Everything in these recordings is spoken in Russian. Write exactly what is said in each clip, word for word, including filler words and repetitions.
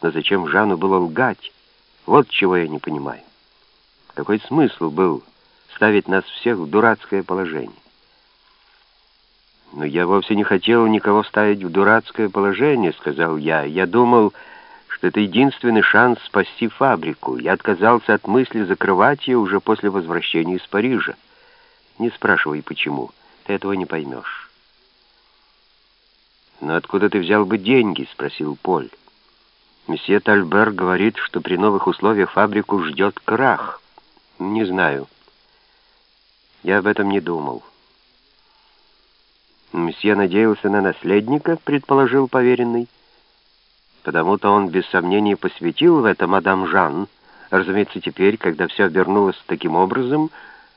Но зачем Жану было лгать? Вот чего я не понимаю. Какой смысл был ставить нас всех в дурацкое положение? «Но я вовсе не хотел никого ставить в дурацкое положение», — сказал я. «Я думал, что это единственный шанс спасти фабрику. Я отказался от мысли закрывать ее уже после возвращения из Парижа. Не спрашивай, почему. Ты этого не поймешь». «Но откуда ты взял бы деньги?» — спросил Поль. «Месье Тальбер говорит, что при новых условиях фабрику ждет крах». «Не знаю. Я об этом не думал». «Месье надеялся на наследника», — предположил поверенный. «Потому-то он без сомнений посвятил в это мадам Жан. Разумеется, теперь, когда все обернулось таким образом...»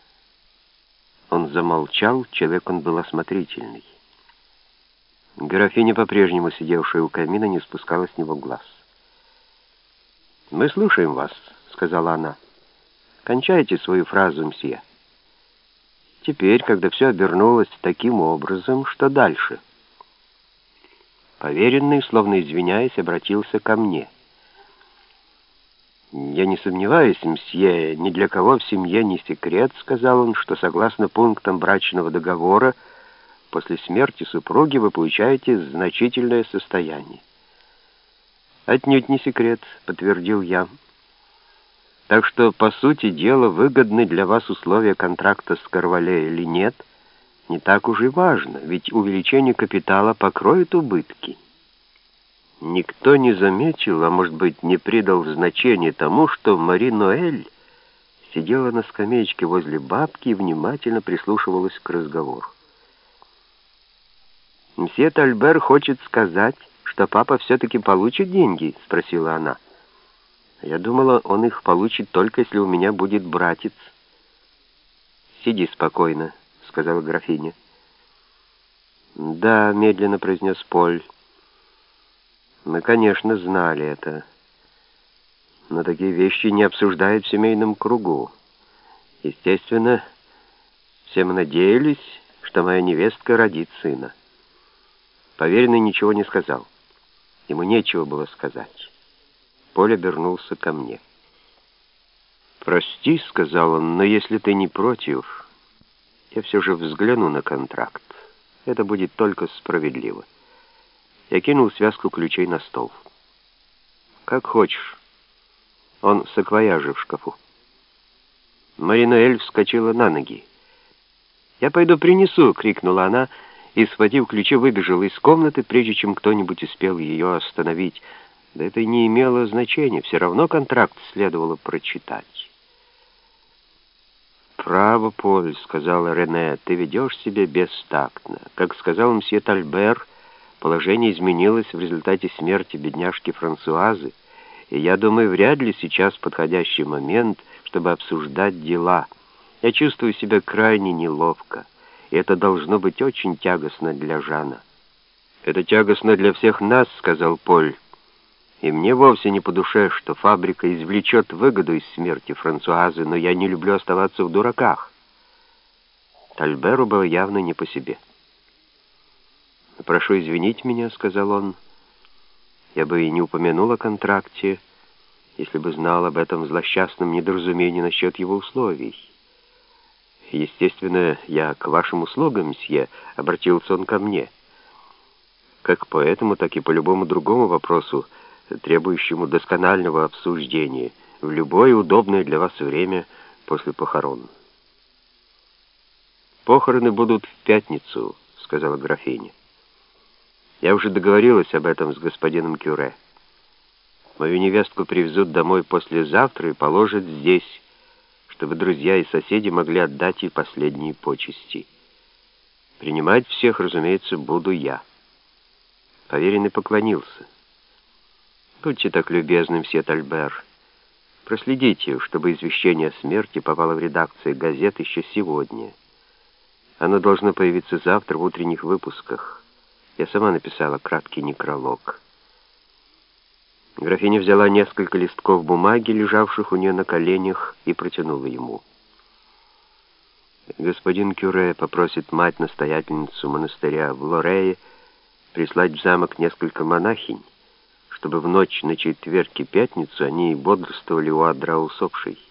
Он замолчал, человек он был осмотрительный. Графиня, по-прежнему сидевшая у камина, не спускала с него глаз. «Мы слушаем вас», — сказала она. «Кончайте свою фразу, мсье. Теперь, когда все обернулось таким образом, что дальше?» Поверенный, словно извиняясь, обратился ко мне. «Я не сомневаюсь, мсье, ни для кого в семье не секрет», — сказал он, «что согласно пунктам брачного договора после смерти супруги вы получаете значительное состояние». «Отнюдь не секрет», — подтвердил я. «Так что, по сути дела, выгодны для вас условия контракта с Карвале или нет, не так уж и важно, ведь увеличение капитала покроет убытки». Никто не заметил, а может быть, не придал значения тому, что Мари Ноэль сидела на скамеечке возле бабки и внимательно прислушивалась к разговору. «Мсье Тальбер хочет сказать, что папа все-таки получит деньги?» — спросила она. «Я думала, он их получит только если у меня будет братец». «Сиди спокойно», — сказала графиня. «Да», — медленно произнес Поль. «Мы, конечно, знали это. Но такие вещи не обсуждают в семейном кругу. Естественно, все мы надеялись, что моя невестка родит сына». Поверенный ничего не сказал. Ему нечего было сказать. Поль обернулся ко мне. «Прости», — сказал он, — «но если ты не против, я все же взгляну на контракт. Это будет только справедливо». Я кинул связку ключей на стол. «Как хочешь». Он в саквояже в шкафу. Мари Ноэль вскочила на ноги. «Я пойду принесу!» — крикнула она, и, схватив ключи, выбежала из комнаты, прежде чем кто-нибудь успел ее остановить. Да это и не имело значения, все равно контракт следовало прочитать. «Право, Поль», — сказала Рене, — «ты ведешь себя бестактно. Как сказал мсье Тальбер, положение изменилось в результате смерти бедняжки Франсуазы, и я думаю, вряд ли сейчас подходящий момент, чтобы обсуждать дела. Я чувствую себя крайне неловко, и это должно быть очень тягостно для Жана». «Это тягостно для всех нас», — сказал Поль. «И мне вовсе не по душе, что фабрика извлечет выгоду из смерти Франсуазы, но я не люблю оставаться в дураках». Тальберу было явно не по себе. «Прошу извинить меня», — сказал он. «Я бы и не упомянул о контракте, если бы знал об этом злосчастном недоразумении насчет его условий. Естественно, я к вашим услугам, мсье», — обратился он ко мне. «Как по этому, так и по любому другому вопросу, требующему досконального обсуждения, в любое удобное для вас время после похорон». «Похороны будут в пятницу», — сказала графиня. «Я уже договорилась об этом с господином Кюре. Мою невестку привезут домой послезавтра и положат здесь, чтобы друзья и соседи могли отдать ей последние почести. Принимать всех, разумеется, буду я». Поверенный поклонился. «Будьте так любезны, мсье Тальбер. Проследите, чтобы извещение о смерти попало в редакцию газет еще сегодня. Оно должно появиться завтра в утренних выпусках. Я сама написала краткий некролог». Графиня взяла несколько листков бумаги, лежавших у нее на коленях, и протянула ему. «Господин Кюре попросит мать-настоятельницу монастыря в Лорее прислать в замок несколько монахинь, чтобы в ночь на четверг и пятницу они бодрствовали у адра усопшей.